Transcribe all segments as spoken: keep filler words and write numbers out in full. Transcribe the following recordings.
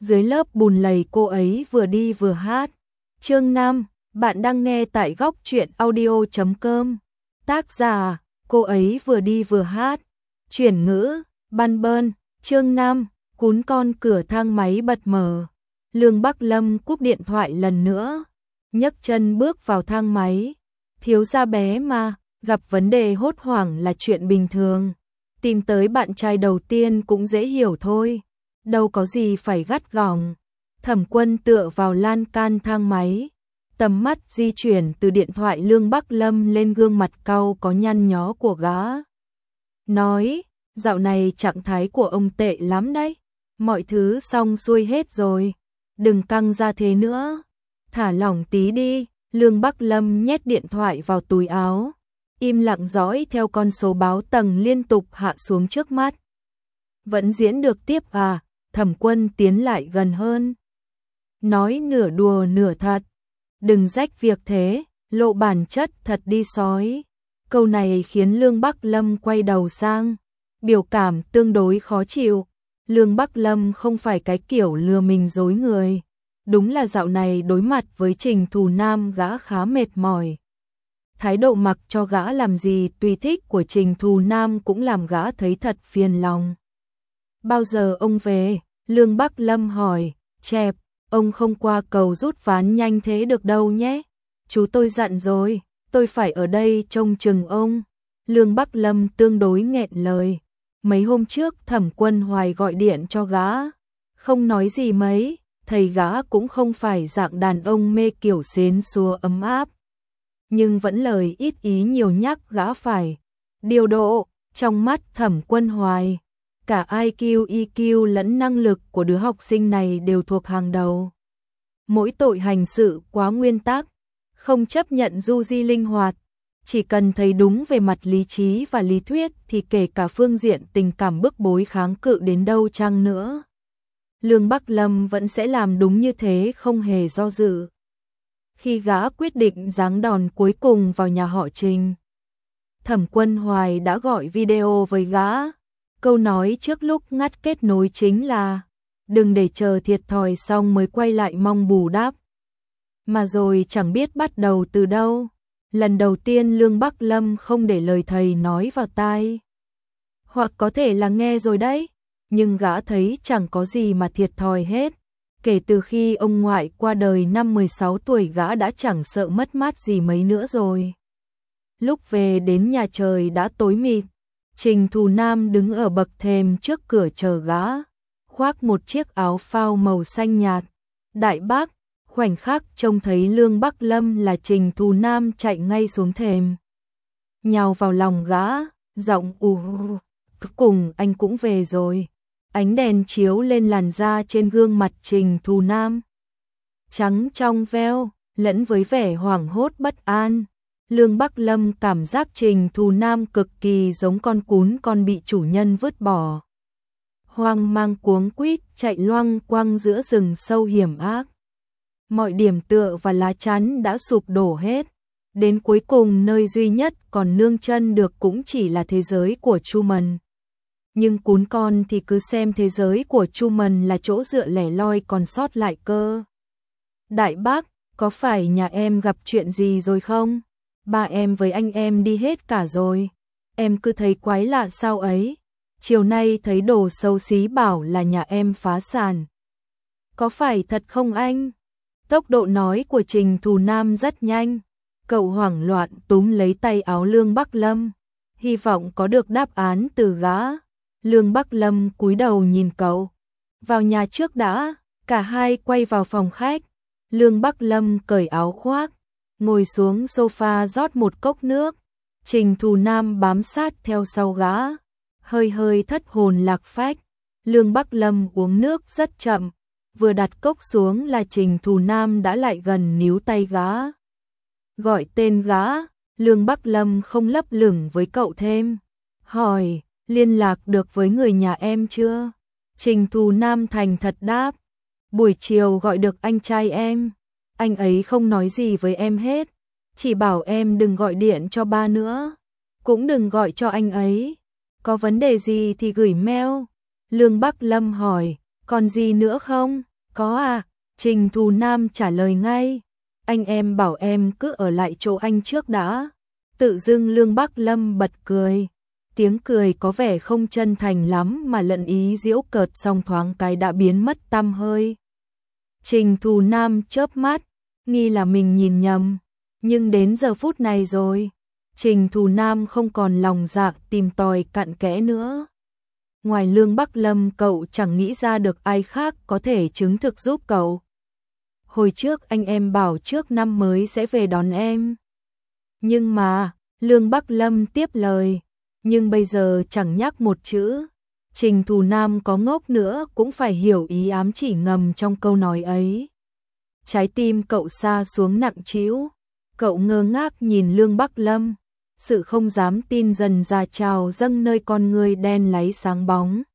dưới lớp bùn lầy cô ấy vừa đi vừa hát. Chương năm, bạn đang nghe tại góc truyện audio chấm com. Tác giả, cô ấy vừa đi vừa hát. Chuyển ngữ, Ban Bơn. Chương năm, cún con cửa thang máy bật mở. Lương Bắc Lâm cúp điện thoại lần nữa, nhấc chân bước vào thang máy. Thiếu gia bé mà, gặp vấn đề hốt hoảng là chuyện bình thường. Tìm tới bạn trai đầu tiên cũng dễ hiểu thôi, đâu có gì phải gắt gỏng. Thẩm Quân tựa vào lan can thang máy, tầm mắt di chuyển từ điện thoại Lương Bắc Lâm lên gương mặt cau có nhăn nhó của gã. Nói, dạo này trạng thái của ông tệ lắm đấy, mọi thứ xong xuôi hết rồi, đừng căng ra thế nữa, thả lỏng tí đi. Lương Bắc Lâm nhét điện thoại vào túi áo, im lặng dõi theo con số báo tầng liên tục hạ xuống trước mắt. Vẫn diễn được tiếp à? Thẩm Quân tiến lại gần hơn, nói nửa đùa nửa thật. Đừng rách việc thế, lộ bản chất thật đi sói. Câu này khiến Lương Bắc Lâm quay đầu sang, biểu cảm tương đối khó chịu. Lương Bắc Lâm không phải cái kiểu lừa mình dối người. Đúng là dạo này đối mặt với Trình Thù Nam gã khá mệt mỏi. Thái độ mặc cho gã làm gì tùy thích của Trình Thù Nam cũng làm gã thấy thật phiền lòng. Bao giờ ông về? Lương Bắc Lâm hỏi. Chẹp, ông không qua cầu rút ván nhanh thế được đâu nhé. Chú tôi dặn rồi, tôi phải ở đây trông chừng ông. Lương Bắc Lâm tương đối nghẹn lời. Mấy hôm trước Thẩm Quân Hoài gọi điện cho gã, không nói gì mấy. Thầy gã cũng không phải dạng đàn ông mê kiểu xến xúa ấm áp, nhưng vẫn lời ít ý nhiều nhắc gã phải điều độ. Trong mắt Thẩm Quân Hoài, cả i kiu, e kiu lẫn năng lực của đứa học sinh này đều thuộc hàng đầu. Mỗi tội hành sự quá nguyên tắc, không chấp nhận du di linh hoạt, chỉ cần thấy đúng về mặt lý trí và lý thuyết thì kể cả phương diện tình cảm bức bối kháng cự đến đâu chăng nữa, Lương Bắc Lâm vẫn sẽ làm đúng như thế không hề do dự. Khi gã quyết định giáng đòn cuối cùng vào nhà họ Trình, Thẩm Quân Hoài đã gọi video với gã. Câu nói trước lúc ngắt kết nối chính là đừng để chờ thiệt thòi xong mới quay lại mong bù đắp. Mà rồi chẳng biết bắt đầu từ đâu. Lần đầu tiên Lương Bắc Lâm không để lời thầy nói vào tai. Hoặc có thể là nghe rồi đấy, nhưng gã thấy chẳng có gì mà thiệt thòi hết. Kể từ khi ông ngoại qua đời năm mười sáu tuổi gã đã chẳng sợ mất mát gì mấy nữa rồi. Lúc về đến nhà trời đã tối mịt. Trình Thù Nam đứng ở bậc thềm trước cửa chờ gã, khoác một chiếc áo phao màu xanh nhạt. Đại bác, khoảnh khắc trông thấy Lương Bắc Lâm là Trình Thù Nam chạy ngay xuống thềm, nhào vào lòng gã, giọng ù, cuối cùng anh cũng về rồi. Ánh đèn chiếu lên làn da trên gương mặt Trình Thù Nam, trắng trong veo, lẫn với vẻ hoảng hốt bất an. Lương Bắc Lâm cảm giác Trình Thù Nam cực kỳ giống con cún con bị chủ nhân vứt bỏ, hoang mang cuống quýt chạy loang quang giữa rừng sâu hiểm ác. Mọi điểm tựa và lá chắn đã sụp đổ hết. Đến cuối cùng nơi duy nhất còn nương chân được cũng chỉ là thế giới của Truman. Nhưng cún con thì cứ xem thế giới của Truman là chỗ dựa lẻ loi còn sót lại cơ. Đại bác, có phải nhà em gặp chuyện gì rồi không? Ba em với anh em đi hết cả rồi. Em cứ thấy quái lạ sao ấy. Chiều nay thấy đồ xấu xí bảo là nhà em phá sản. Có phải thật không anh? Tốc độ nói của Trình Thù Nam rất nhanh. Cậu hoảng loạn túm lấy tay áo Lương Bắc Lâm, hy vọng có được đáp án từ gã. Lương Bắc Lâm cúi đầu nhìn cậu. Vào nhà trước đã. Cả hai quay vào phòng khách. Lương Bắc Lâm cởi áo khoác, ngồi xuống sofa rót một cốc nước. Trình Thù Nam bám sát theo sau gã, hơi hơi thất hồn lạc phách. Lương Bắc Lâm uống nước rất chậm, vừa đặt cốc xuống là Trình Thù Nam đã lại gần níu tay gã. Gọi tên gã, Lương Bắc Lâm không lấp lửng với cậu thêm, hỏi, liên lạc được với người nhà em chưa? Trình Thù Nam thành thật đáp, buổi chiều gọi được anh trai em. Anh ấy không nói gì với em hết, chỉ bảo em đừng gọi điện cho ba nữa, cũng đừng gọi cho anh ấy. Có vấn đề gì thì gửi mail. Lương Bắc Lâm hỏi, còn gì nữa không? Có à, Trình Thù Nam trả lời ngay. Anh em bảo em cứ ở lại chỗ anh trước đã. Tự dưng Lương Bắc Lâm bật cười. Tiếng cười có vẻ không chân thành lắm mà lẫn ý giễu cợt, xong thoáng cái đã biến mất tăm hơi. Trình Thù Nam chớp mắt, nghi là mình nhìn nhầm. Nhưng đến giờ phút này rồi, Trình Thù Nam không còn lòng dạ tìm tòi cặn kẽ nữa. Ngoài Lương Bắc Lâm, cậu chẳng nghĩ ra được ai khác có thể chứng thực giúp cậu. Hồi trước anh em bảo trước năm mới sẽ về đón em. Nhưng mà, Lương Bắc Lâm tiếp lời, nhưng bây giờ chẳng nhắc một chữ. Trình Thù Nam có ngốc nữa cũng phải hiểu ý ám chỉ ngầm trong câu nói ấy. Trái tim cậu sa xuống nặng trĩu, cậu ngơ ngác nhìn Lương Bắc Lâm, sự không dám tin dần ra trào dâng nơi con người đen láy sáng bóng.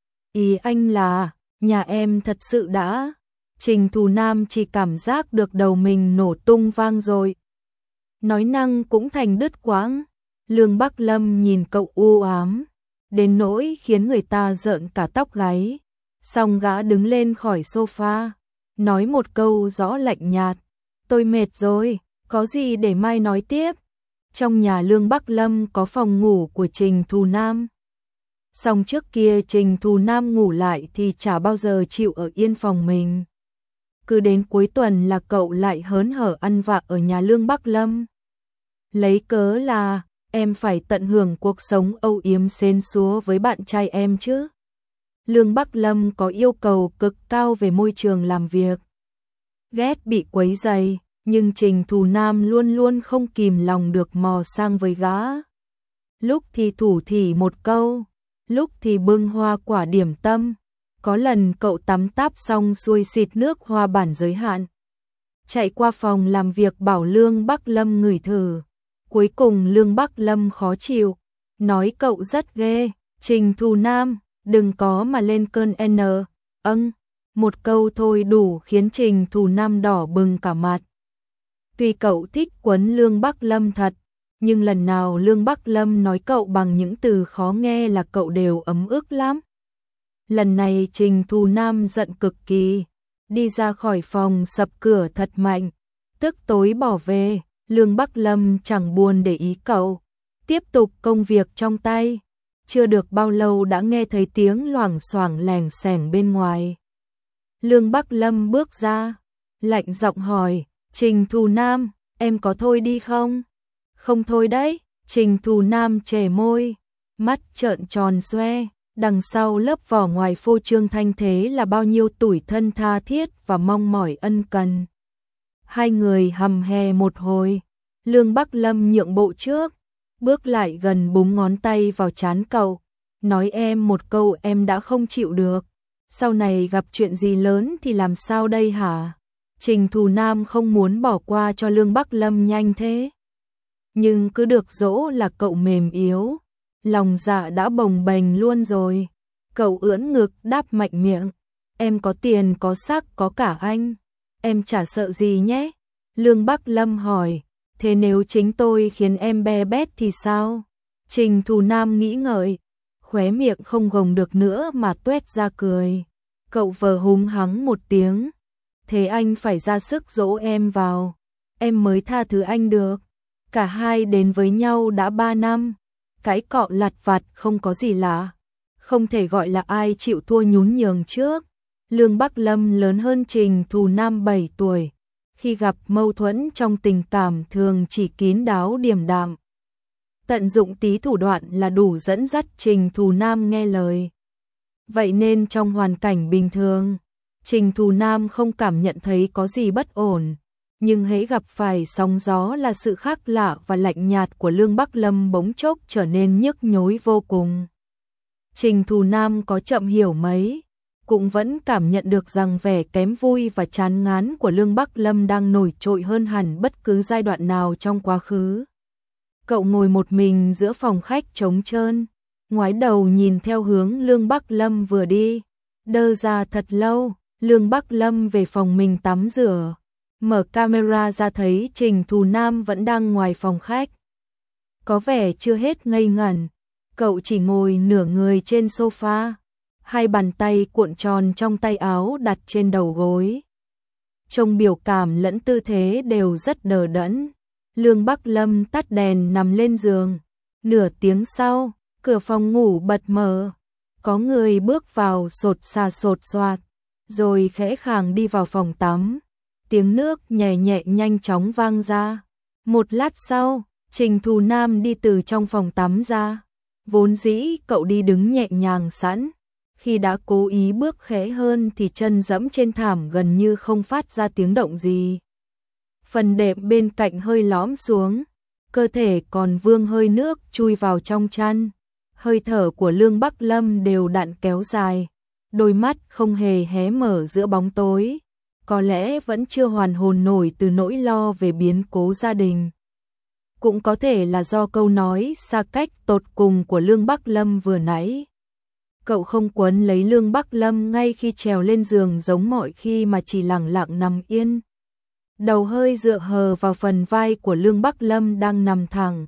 Ý anh là, nhà em thật sự đã... Trình Thù Nam chỉ cảm giác được đầu mình nổ tung vang rồi. Nói năng cũng thành đứt quãng. Lương Bắc Lâm nhìn cậu u ám, đến nỗi khiến người ta rợn cả tóc gáy. Xong gã đứng lên khỏi sofa, nói một câu rõ lạnh nhạt. Tôi mệt rồi, có gì để mai nói tiếp. Trong nhà Lương Bắc Lâm có phòng ngủ của Trình Thù Nam. Xong trước kia Trình Thù Nam ngủ lại thì chả bao giờ chịu ở yên phòng mình. Cứ đến cuối tuần là cậu lại hớn hở ăn vạ ở nhà Lương Bắc Lâm. Lấy cớ là em phải tận hưởng cuộc sống âu yếm xến xúa với bạn trai em chứ. Lương Bắc Lâm có yêu cầu cực cao về môi trường làm việc. Ghét bị quấy rầy, nhưng Trình Thù Nam luôn luôn không kìm lòng được mò sang với gã. Lúc thì thủ thỉ một câu, lúc thì bưng hoa quả điểm tâm. Có lần cậu tắm táp xong xuôi xịt nước hoa bản giới hạn. Chạy qua phòng làm việc bảo Lương Bắc Lâm ngửi thử. Cuối cùng Lương Bắc Lâm khó chịu, nói cậu rất ghê. Trình Thù Nam, đừng có mà lên cơn N. Âng, một câu thôi đủ khiến Trình Thù Nam đỏ bừng cả mặt. Tuy cậu thích quấn Lương Bắc Lâm thật, nhưng lần nào Lương Bắc Lâm nói cậu bằng những từ khó nghe là cậu đều ấm ức lắm. Lần này Trình Thù Nam giận cực kỳ, đi ra khỏi phòng sập cửa thật mạnh, tức tối bỏ về. Lương Bắc Lâm chẳng buồn để ý cậu, tiếp tục công việc trong tay. Chưa được bao lâu đã nghe thấy tiếng loảng xoảng lèng xèng bên ngoài. Lương Bắc Lâm bước ra, lạnh giọng hỏi, Trình Thù Nam, em có thôi đi không? Không thôi đấy. Trình Thù Nam chề môi, mắt trợn tròn xoe. Đằng sau lớp vỏ ngoài phô trương thanh thế là bao nhiêu tủi thân tha thiết và mong mỏi ân cần. Hai người hầm hè một hồi, Lương Bắc Lâm nhượng bộ trước, bước lại gần búng ngón tay vào trán cậu, nói em một câu em đã không chịu được. Sau này gặp chuyện gì lớn thì làm sao đây hả? Trình Thù Nam không muốn bỏ qua cho Lương Bắc Lâm nhanh thế. Nhưng cứ được dỗ là cậu mềm yếu. Lòng dạ đã bồng bềnh luôn rồi. Cậu ưỡn ngực đáp mạnh miệng. Em có tiền có sắc có cả anh. Em chả sợ gì nhé. Lương Bắc Lâm hỏi. Thế nếu chính tôi khiến em be bét thì sao? Trình Thù Nam nghĩ ngợi. Khóe miệng không gồng được nữa mà tuét ra cười. Cậu vờ húng hắng một tiếng. Thế anh phải ra sức dỗ em vào. Em mới tha thứ anh được. Cả hai đến với nhau đã ba năm. Cái cọ lặt vặt không có gì lạ. Không thể gọi là ai chịu thua nhún nhường trước. Lương Bắc Lâm lớn hơn Trình Thù Nam bảy tuổi. Khi gặp mâu thuẫn trong tình cảm thường chỉ kín đáo điềm đạm. Tận dụng tí thủ đoạn là đủ dẫn dắt Trình Thù Nam nghe lời. Vậy nên trong hoàn cảnh bình thường, Trình Thù Nam không cảm nhận thấy có gì bất ổn. Nhưng hễ gặp phải sóng gió là sự khác lạ và lạnh nhạt của Lương Bắc Lâm bỗng chốc trở nên nhức nhối vô cùng. Trình Thù Nam có chậm hiểu mấy, cũng vẫn cảm nhận được rằng vẻ kém vui và chán ngán của Lương Bắc Lâm đang nổi trội hơn hẳn bất cứ giai đoạn nào trong quá khứ. Cậu ngồi một mình giữa phòng khách trống trơn, ngoái đầu nhìn theo hướng Lương Bắc Lâm vừa đi, đơ ra thật lâu. Lương Bắc Lâm về phòng mình tắm rửa, mở camera ra thấy Trình Thù Nam vẫn đang ngoài phòng khách. Có vẻ chưa hết ngây ngẩn, cậu chỉ ngồi nửa người trên sofa, hai bàn tay cuộn tròn trong tay áo đặt trên đầu gối. Trông biểu cảm lẫn tư thế đều rất đờ đẫn. Lương Bắc Lâm tắt đèn nằm lên giường. Nửa tiếng sau, cửa phòng ngủ bật mở. Có người bước vào sột xà sột soạt, rồi khẽ khàng đi vào phòng tắm. Tiếng nước nhẹ nhẹ nhanh chóng vang ra. Một lát sau, Trình Thù Nam đi từ trong phòng tắm ra. Vốn dĩ cậu đi đứng nhẹ nhàng sẵn. Khi đã cố ý bước khẽ hơn thì chân dẫm trên thảm gần như không phát ra tiếng động gì. Phần đệm bên cạnh hơi lõm xuống, cơ thể còn vương hơi nước chui vào trong chăn. Hơi thở của Lương Bắc Lâm đều đặn kéo dài, đôi mắt không hề hé mở giữa bóng tối. Có lẽ vẫn chưa hoàn hồn nổi từ nỗi lo về biến cố gia đình. Cũng có thể là do câu nói xa cách tột cùng của Lương Bắc Lâm vừa nãy. Cậu không quấn lấy Lương Bắc Lâm ngay khi trèo lên giường giống mọi khi mà chỉ lặng lặng nằm yên. Đầu hơi dựa hờ vào phần vai của Lương Bắc Lâm đang nằm thẳng.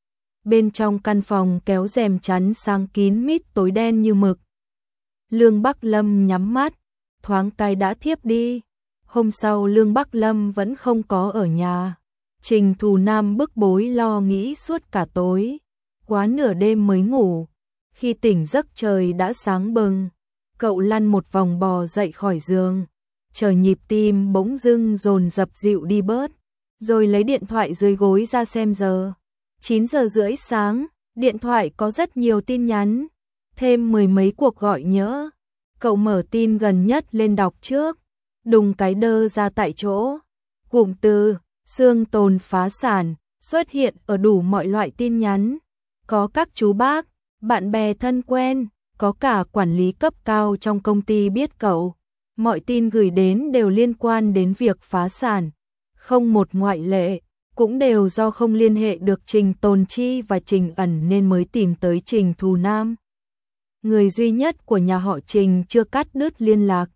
Bên trong căn phòng kéo rèm chắn sáng kín mít tối đen như mực. Lương Bắc Lâm nhắm mắt, thoáng cái đã thiếp đi. Hôm sau Lương Bắc Lâm vẫn không có ở nhà. Trình Thù Nam bức bối lo nghĩ suốt cả tối. Quá nửa đêm mới ngủ. Khi tỉnh giấc trời đã sáng bừng. Cậu lăn một vòng bò dậy khỏi giường. Chờ nhịp tim bỗng dưng dồn dập dịu đi bớt. Rồi lấy điện thoại dưới gối ra xem giờ. chín giờ rưỡi sáng, điện thoại có rất nhiều tin nhắn. Thêm mười mấy cuộc gọi nhỡ. Cậu mở tin gần nhất lên đọc trước. Đùng cái đơ ra tại chỗ. Cụm từ xương tồn phá sản xuất hiện ở đủ mọi loại tin nhắn. Có các chú bác, bạn bè thân quen, có cả quản lý cấp cao trong công ty biết cậu. Mọi tin gửi đến đều liên quan đến việc phá sản. Không một ngoại lệ, cũng đều do không liên hệ được Trình Tồn Chi và Trình Ẩn nên mới tìm tới Trình Thù Nam. Người duy nhất của nhà họ Trình chưa cắt đứt liên lạc.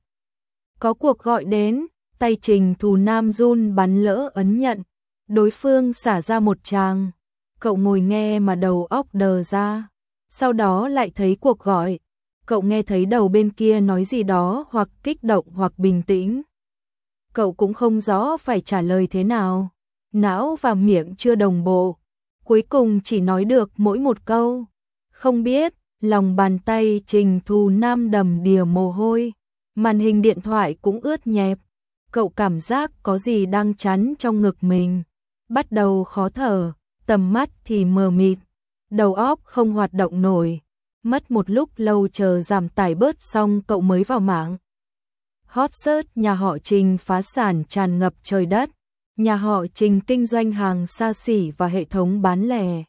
Có cuộc gọi đến, tay Trình Thù Nam run bắn lỡ ấn nhận. Đối phương xả ra một tràng. Cậu ngồi nghe mà đầu óc đờ ra. Sau đó lại thấy cuộc gọi. Cậu nghe thấy đầu bên kia nói gì đó hoặc kích động hoặc bình tĩnh. Cậu cũng không rõ phải trả lời thế nào. Não và miệng chưa đồng bộ. Cuối cùng chỉ nói được mỗi một câu. Không biết, lòng bàn tay Trình Thù Nam đầm đìa mồ hôi. Màn hình điện thoại cũng ướt nhẹp. Cậu cảm giác có gì đang chắn trong ngực mình. Bắt đầu khó thở, tầm mắt thì mờ mịt. Đầu óc không hoạt động nổi. Mất một lúc lâu chờ giảm tải bớt xong cậu mới vào mạng. Hot search nhà họ Trình phá sản tràn ngập trời đất. Nhà họ Trình kinh doanh hàng xa xỉ và hệ thống bán lẻ.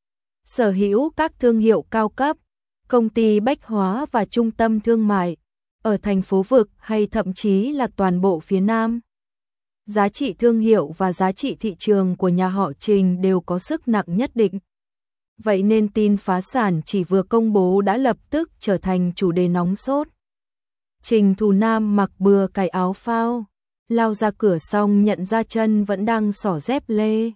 Sở hữu các thương hiệu cao cấp, công ty bách hóa và trung tâm thương mại, ở thành phố vực hay thậm chí là toàn bộ phía Nam. Giá trị thương hiệu và giá trị thị trường của nhà họ Trình đều có sức nặng nhất định. Vậy nên tin phá sản chỉ vừa công bố đã lập tức trở thành chủ đề nóng sốt. Trình Thù Nam mặc bừa cài áo phao, lao ra cửa xong nhận ra chân vẫn đang xỏ dép lê.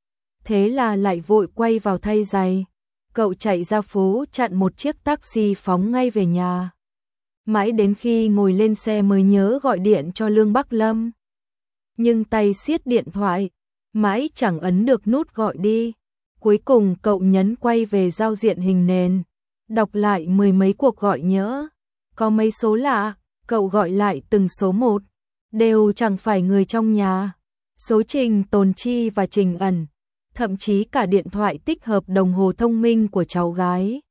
Thế là lại vội quay vào thay giày. Cậu chạy ra phố chặn một chiếc taxi phóng ngay về nhà. Mãi đến khi ngồi lên xe mới nhớ gọi điện cho Lương Bắc Lâm. Nhưng tay siết điện thoại, mãi chẳng ấn được nút gọi đi. Cuối cùng cậu nhấn quay về giao diện hình nền, đọc lại mười mấy cuộc gọi nhỡ. Có mấy số lạ, cậu gọi lại từng số một, đều chẳng phải người trong nhà. Số Trình Tồn Chi và Trình Ẩn, thậm chí cả điện thoại tích hợp đồng hồ thông minh của cháu gái,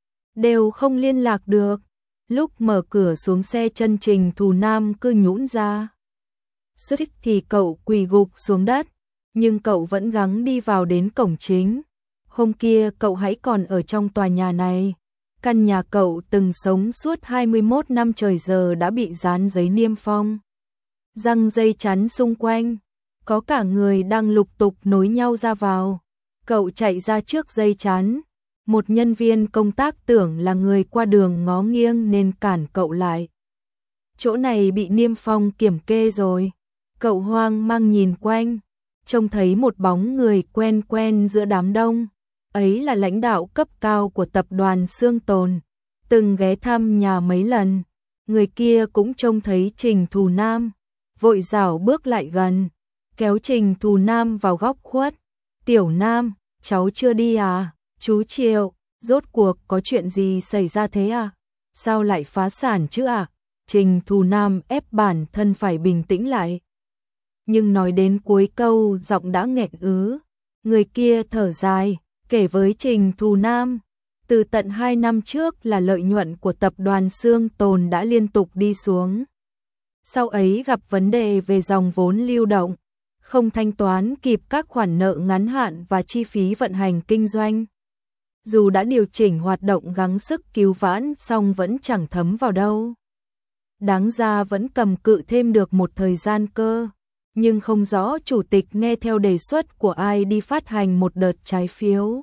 đều không liên lạc được. Lúc mở cửa xuống xe chân Trình Thù Nam cứ nhũn ra. Suýt thì cậu quỳ gục xuống đất, nhưng cậu vẫn gắng đi vào đến cổng chính. Hôm kia cậu hãy còn ở trong tòa nhà này. Căn nhà cậu từng sống suốt hai mươi mốt năm trời giờ đã bị dán giấy niêm phong. Răng dây chắn xung quanh, có cả người đang lục tục nối nhau ra vào. Cậu chạy ra trước dây chắn. Một nhân viên công tác tưởng là người qua đường ngó nghiêng nên cản cậu lại. Chỗ này bị niêm phong kiểm kê rồi. Cậu hoang mang nhìn quanh, trông thấy một bóng người quen quen giữa đám đông. Ấy là lãnh đạo cấp cao của tập đoàn Xương Tồn. từng ghé thăm nhà mấy lần. Người kia cũng trông thấy Trình Thù Nam, vội rảo bước lại gần, kéo Trình Thù Nam vào góc khuất. Tiểu Nam, cháu chưa đi à? Chú Triệu, rốt cuộc có chuyện gì xảy ra thế à? Sao lại phá sản chứ à? Trình Thù Nam ép bản thân phải bình tĩnh lại. Nhưng nói đến cuối câu giọng đã nghẹn ứ. Người kia thở dài, kể với Trình Thù Nam. Từ tận hai năm trước là lợi nhuận của tập đoàn Xương Tồn đã liên tục đi xuống. Sau ấy gặp vấn đề về dòng vốn lưu động, không thanh toán kịp các khoản nợ ngắn hạn và chi phí vận hành kinh doanh. Dù đã điều chỉnh hoạt động gắng sức cứu vãn song vẫn chẳng thấm vào đâu. Đáng ra vẫn cầm cự thêm được một thời gian cơ, nhưng không rõ chủ tịch nghe theo đề xuất của ai đi phát hành một đợt trái phiếu,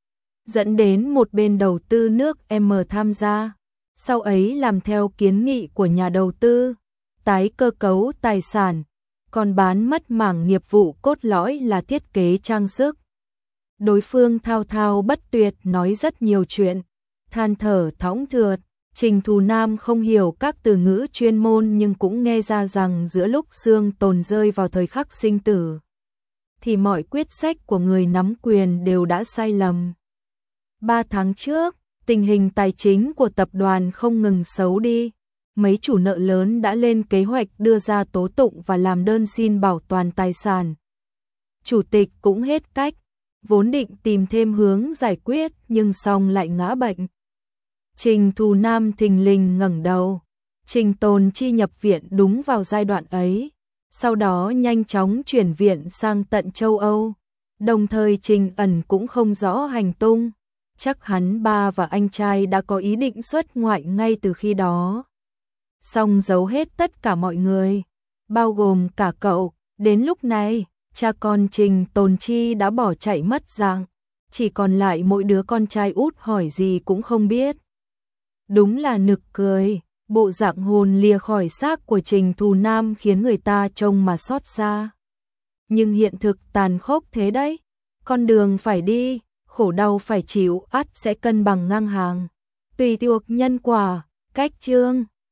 dẫn đến một bên đầu tư nước M tham gia, sau ấy làm theo kiến nghị của nhà đầu tư, tái cơ cấu tài sản, còn bán mất mảng nghiệp vụ cốt lõi là thiết kế trang sức. Đối phương thao thao bất tuyệt nói rất nhiều chuyện, than thở thõng thượt. Trình Thù Nam không hiểu các từ ngữ chuyên môn nhưng cũng nghe ra rằng giữa lúc Xương Tồn rơi vào thời khắc sinh tử, thì mọi quyết sách của người nắm quyền đều đã sai lầm. Ba tháng trước, tình hình tài chính của tập đoàn không ngừng xấu đi. Mấy chủ nợ lớn đã lên kế hoạch đưa ra tố tụng và làm đơn xin bảo toàn tài sản. Chủ tịch cũng hết cách, vốn định tìm thêm hướng giải quyết nhưng xong lại ngã bệnh. Trình Thù Nam thình lình ngẩng đầu. Trình Tồn Chi nhập viện đúng vào giai đoạn ấy, sau đó nhanh chóng chuyển viện sang tận châu Âu. Đồng thời Trình Ẩn cũng không rõ hành tung, chắc hắn ba và anh trai đã có ý định xuất ngoại ngay từ khi đó. Song giấu hết tất cả mọi người, bao gồm cả cậu. Đến lúc này, cha con Trình Tồn Chi đã bỏ chạy mất dạng, chỉ còn lại mỗi đứa con trai út hỏi gì cũng không biết. Đúng là nực cười, bộ dạng hồn lìa khỏi xác của Trình Thù Nam khiến người ta trông mà xót xa. Nhưng hiện thực tàn khốc thế đấy, con đường phải đi, khổ đau phải chịu ắt sẽ cân bằng ngang hàng. Tùy thuộc nhân quả, cách chương.